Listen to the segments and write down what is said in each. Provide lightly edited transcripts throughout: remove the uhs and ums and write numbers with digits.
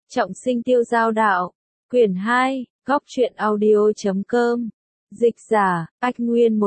Trọng sinh tiêu giao đạo. Quyển 2, góc truyện audio.com. Dịch giả, Ách Nguyên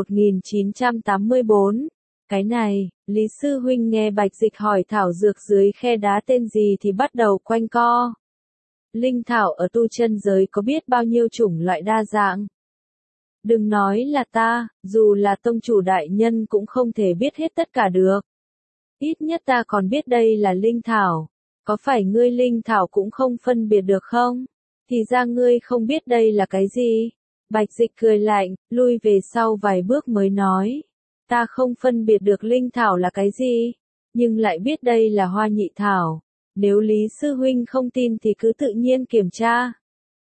1984. Cái này, Lý Sư Huynh nghe Bạch Dịch hỏi thảo dược dưới khe đá tên gì thì bắt đầu quanh co. Linh thảo ở tu chân giới có biết bao nhiêu chủng loại đa dạng. Đừng nói là ta, dù là tông chủ đại nhân cũng không thể biết hết tất cả được. Ít nhất ta còn biết đây là linh thảo. Có phải ngươi linh thảo cũng không phân biệt được không? Thì ra ngươi không biết đây là cái gì? Bạch Dịch cười lạnh, lui về sau vài bước mới nói. Ta không phân biệt được linh thảo là cái gì, nhưng lại biết đây là hoa nhị thảo. Nếu Lý Sư Huynh không tin thì cứ tự nhiên kiểm tra.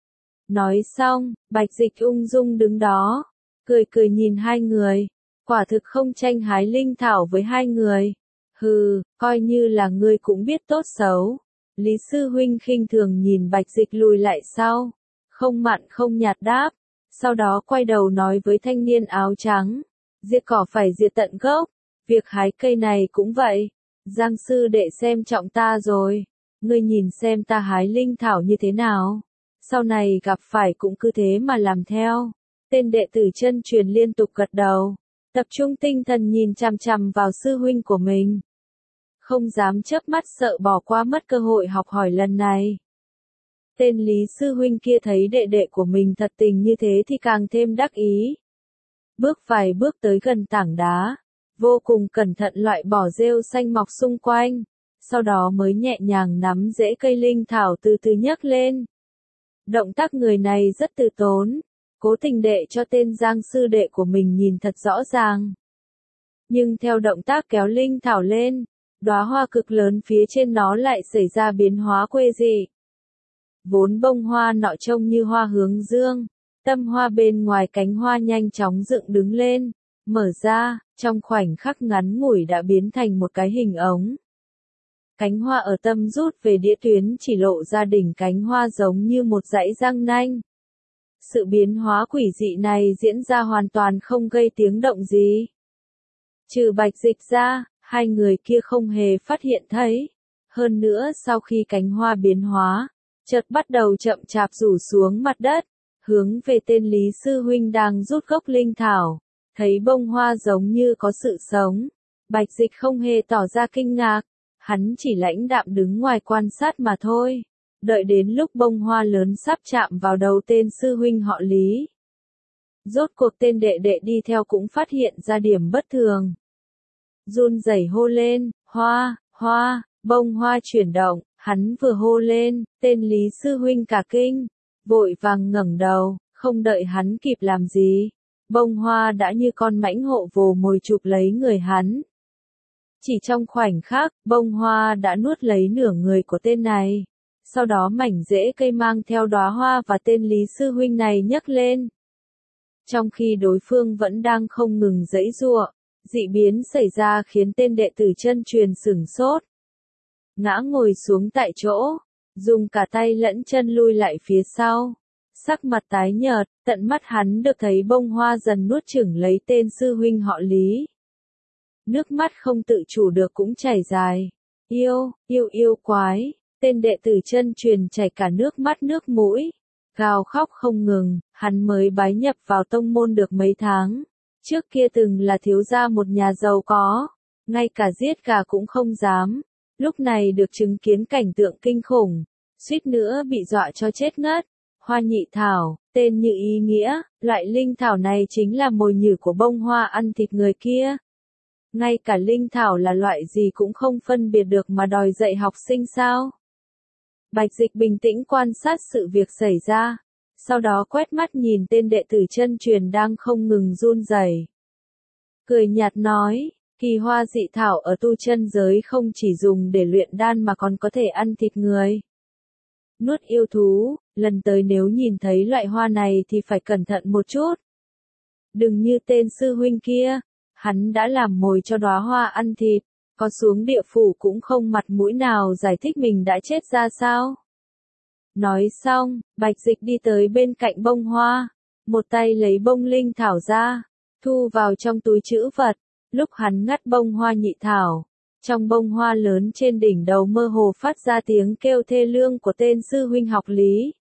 Nói xong, Bạch Dịch ung dung đứng đó, cười cười nhìn hai người. Quả thực không tranh hái linh thảo với hai người. Hừ, coi như là ngươi cũng biết tốt xấu. Lý Sư Huynh khinh thường nhìn Bạch Dịch lùi lại sau. Không mặn không nhạt đáp. Sau đó quay đầu nói với thanh niên áo trắng. Diệt cỏ phải diệt tận gốc. Việc hái cây này cũng vậy. Giang sư đệ xem trọng ta rồi. Ngươi nhìn xem ta hái linh thảo như thế nào. Sau này gặp phải cũng cứ thế mà làm theo. Tên đệ tử chân truyền liên tục gật đầu. Tập trung tinh thần nhìn chằm chằm vào sư huynh của mình. Không dám chớp mắt sợ bỏ qua mất cơ hội học hỏi lần này. Tên Lý Sư Huynh kia thấy đệ đệ của mình thật tình như thế thì càng thêm đắc ý. Bước vài bước tới gần tảng đá, vô cùng cẩn thận loại bỏ rêu xanh mọc xung quanh, sau đó mới nhẹ nhàng nắm rễ cây linh thảo từ từ nhấc lên. Động tác người này rất từ tốn, cố tình để cho tên Giang sư đệ của mình nhìn thật rõ ràng. Nhưng theo động tác kéo linh thảo lên, đóa hoa cực lớn phía trên nó lại xảy ra biến hóa quê dị. Vốn bông hoa nọ trông như hoa hướng dương, tâm hoa bên ngoài cánh hoa nhanh chóng dựng đứng lên, mở ra, trong khoảnh khắc ngắn ngủi đã biến thành một cái hình ống. Cánh hoa ở tâm rút về đĩa tuyến chỉ lộ ra đỉnh cánh hoa giống như một dãy răng nanh. Sự biến hóa quỷ dị này diễn ra hoàn toàn không gây tiếng động gì. Trừ Bạch Dịch ra, hai người kia không hề phát hiện thấy. Hơn nữa sau khi cánh hoa biến hóa, chợt bắt đầu chậm chạp rủ xuống mặt đất, hướng về tên Lý Sư Huynh đang rút gốc linh thảo. Thấy bông hoa giống như có sự sống. Bạch Dịch không hề tỏ ra kinh ngạc, hắn chỉ lãnh đạm đứng ngoài quan sát mà thôi. Đợi đến lúc bông hoa lớn sắp chạm vào đầu tên sư huynh họ Lý. Rốt cuộc tên đệ đệ đi theo cũng phát hiện ra điểm bất thường. Run rẩy hô lên, hoa, hoa, bông hoa chuyển động, hắn vừa hô lên, tên Lý Sư Huynh cả kinh, vội vàng ngẩng đầu, không đợi hắn kịp làm gì. Bông hoa đã như con mãnh hộ vồ mồi chụp lấy người hắn. Chỉ trong khoảnh khắc, bông hoa đã nuốt lấy nửa người của tên này. Sau đó mảnh rễ cây mang theo đóa hoa và tên Lý Sư Huynh này nhấc lên. Trong khi đối phương vẫn đang không ngừng giãy giụa, dị biến xảy ra khiến tên đệ tử chân truyền sửng sốt. Ngã ngồi xuống tại chỗ, dùng cả tay lẫn chân lui lại phía sau. Sắc mặt tái nhợt, tận mắt hắn được thấy bông hoa dần nuốt chửng lấy tên sư huynh họ Lý. Nước mắt không tự chủ được cũng chảy dài. Yêu quái, tên đệ tử chân truyền chảy cả nước mắt nước mũi. Gào khóc không ngừng, hắn mới bái nhập vào tông môn được mấy tháng. Trước kia từng là thiếu gia một nhà giàu có, ngay cả giết gà cũng không dám. Lúc này được chứng kiến cảnh tượng kinh khủng, suýt nữa bị dọa cho chết ngất. Hoa nhị thảo, tên như ý nghĩa, loại linh thảo này chính là mồi nhử của bông hoa ăn thịt người kia. Ngay cả linh thảo là loại gì cũng không phân biệt được mà đòi dạy học sinh sao? Bạch Dịch bình tĩnh quan sát sự việc xảy ra, sau đó quét mắt nhìn tên đệ tử chân truyền đang không ngừng run rẩy. Cười nhạt nói, kỳ hoa dị thảo ở tu chân giới không chỉ dùng để luyện đan mà còn có thể ăn thịt người. Nuốt yêu thú, lần tới nếu nhìn thấy loại hoa này thì phải cẩn thận một chút. Đừng như tên sư huynh kia, hắn đã làm mồi cho đóa hoa ăn thịt, có xuống địa phủ cũng không mặt mũi nào giải thích mình đã chết ra sao. Nói xong, Bạch Dịch đi tới bên cạnh bông hoa, một tay lấy bông linh thảo ra, thu vào trong túi trữ vật. Lúc hắn ngắt bông hoa nhị thảo, Trong bông hoa lớn trên đỉnh đầu mơ hồ phát ra tiếng kêu thê lương của tên sư huynh học lý.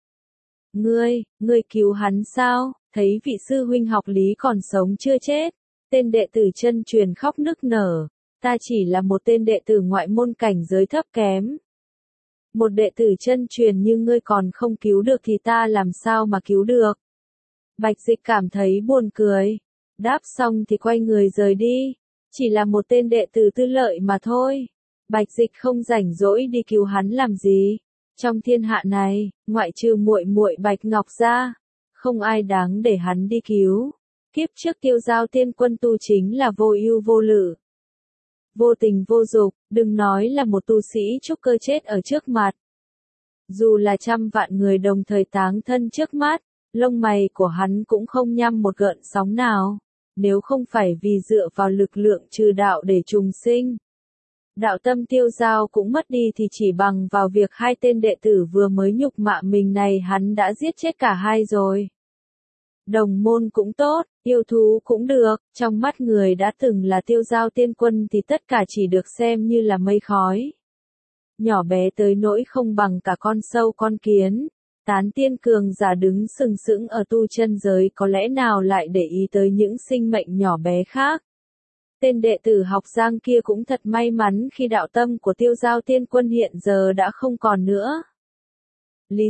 Ngươi cứu hắn sao? Thấy vị sư huynh học lý còn sống chưa chết. Tên đệ tử chân truyền khóc nức nở. Ta chỉ là một tên đệ tử ngoại môn cảnh giới thấp kém. Một đệ tử chân truyền như ngươi còn không cứu được thì ta làm sao mà cứu được? Bạch Dịch cảm thấy buồn cười. Đáp xong thì quay người rời đi. Chỉ là một tên đệ tử tư lợi mà thôi. Bạch Dịch không rảnh rỗi đi cứu hắn làm gì. Trong thiên hạ này, ngoại trừ muội muội Bạch Ngọc ra, không ai đáng để hắn đi cứu. Kiếp trước Tiêu Giao Tiên Quân tu chính là vô ưu vô lự, vô tình vô dục, đừng nói là một tu sĩ trúc cơ chết ở trước mặt. Dù là trăm vạn người đồng thời táng thân trước mắt, lông mày của hắn cũng không nhăm một gợn sóng nào, nếu không phải vì dựa vào lực lượng trừ đạo để trùng sinh. Đạo tâm Tiêu Giao cũng mất đi thì chỉ bằng vào việc hai tên đệ tử vừa mới nhục mạ mình này hắn đã giết chết cả hai rồi. Đồng môn cũng tốt, yêu thú cũng được, trong mắt người đã từng là Tiêu Giao Tiên Quân thì tất cả chỉ được xem như là mây khói. Nhỏ bé tới nỗi không bằng cả con sâu con kiến, tán tiên cường giả đứng sừng sững ở tu chân giới có lẽ nào lại để ý tới những sinh mệnh nhỏ bé khác. Tên đệ tử học Giang kia cũng thật may mắn khi đạo tâm của Tiêu Giao Tiên Quân hiện giờ đã không còn nữa. Lý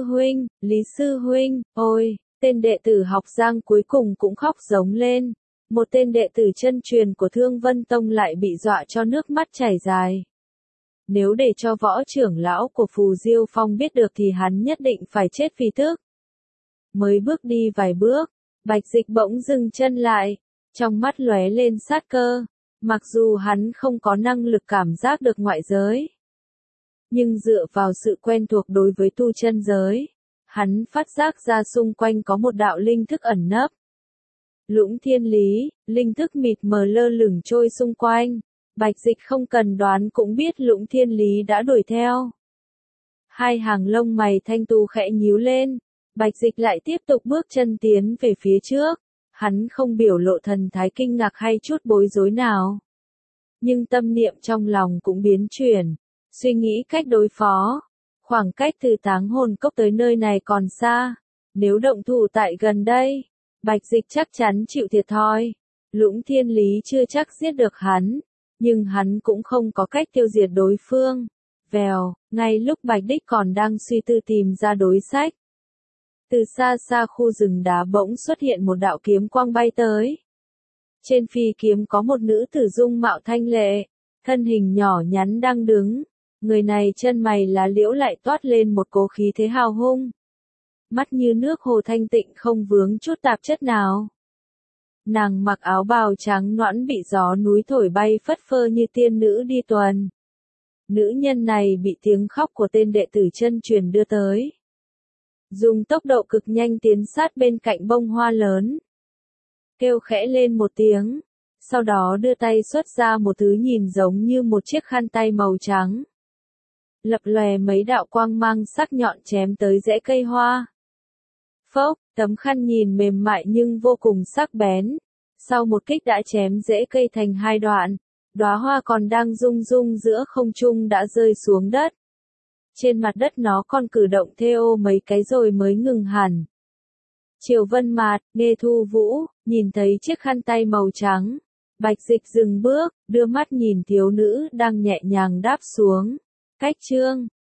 sư huynh, ôi! Tên đệ tử học Giang cuối cùng cũng khóc giống lên. Một tên đệ tử chân truyền của Thương Vân Tông lại bị dọa cho nước mắt chảy dài. Nếu để cho võ trưởng lão của Phù Diêu Phong biết được thì hắn nhất định phải chết vì tức. Mới bước đi vài bước, Bạch Dịch bỗng dừng chân lại, trong mắt lóe lên sát cơ. Mặc dù hắn không có năng lực cảm giác được ngoại giới, nhưng dựa vào sự quen thuộc đối với tu chân giới, hắn phát giác ra xung quanh có một đạo linh thức ẩn nấp. Lũng Thiên Lý, linh thức mịt mờ lơ lửng trôi xung quanh. Bạch Dịch không cần đoán cũng biết Lũng Thiên Lý đã đuổi theo. Hai hàng lông mày thanh tu khẽ nhíu lên. Bạch Dịch lại tiếp tục bước chân tiến về phía trước. Hắn không biểu lộ thần thái kinh ngạc hay chút bối rối nào. Nhưng tâm niệm trong lòng cũng biến chuyển. Suy nghĩ cách đối phó. Khoảng cách từ Táng Hồn Cốc tới nơi này còn xa. Nếu động thủ tại gần đây, Bạch Dịch chắc chắn chịu thiệt thòi. Lũng Thiên Lý chưa chắc giết được hắn, nhưng hắn cũng không có cách tiêu diệt đối phương. Vèo, ngay lúc Bạch Đích còn đang suy tư tìm ra đối sách. Từ xa xa khu rừng đá bỗng xuất hiện một đạo kiếm quang bay tới. Trên phi kiếm có một nữ tử dung mạo thanh lệ, thân hình nhỏ nhắn đang đứng. Người này chân mày lá liễu lại toát lên một cố khí thế hào hung. Mắt như nước hồ thanh tịnh không vướng chút tạp chất nào. Nàng mặc áo bào trắng nõn bị gió núi thổi bay phất phơ như tiên nữ đi tuần. Nữ nhân này bị tiếng khóc của tên đệ tử chân truyền đưa tới. Dùng tốc độ cực nhanh tiến sát bên cạnh bông hoa lớn. Kêu khẽ lên một tiếng. Sau đó đưa tay xuất ra một thứ nhìn giống như một chiếc khăn tay màu trắng. Lập lòe mấy đạo quang mang sắc nhọn chém tới rễ cây hoa. Phốc, tấm khăn nhìn mềm mại nhưng vô cùng sắc bén. Sau một kích đã chém rễ cây thành hai đoạn. Đóa hoa còn đang rung rung giữa không trung đã rơi xuống đất. Trên mặt đất nó còn cử động theo mấy cái rồi mới ngừng hẳn. Chiều vân mạt, nghe thu vũ, nhìn thấy chiếc khăn tay màu trắng. Bạch Dịch dừng bước, đưa mắt nhìn thiếu nữ đang nhẹ nhàng đáp xuống. Cách chương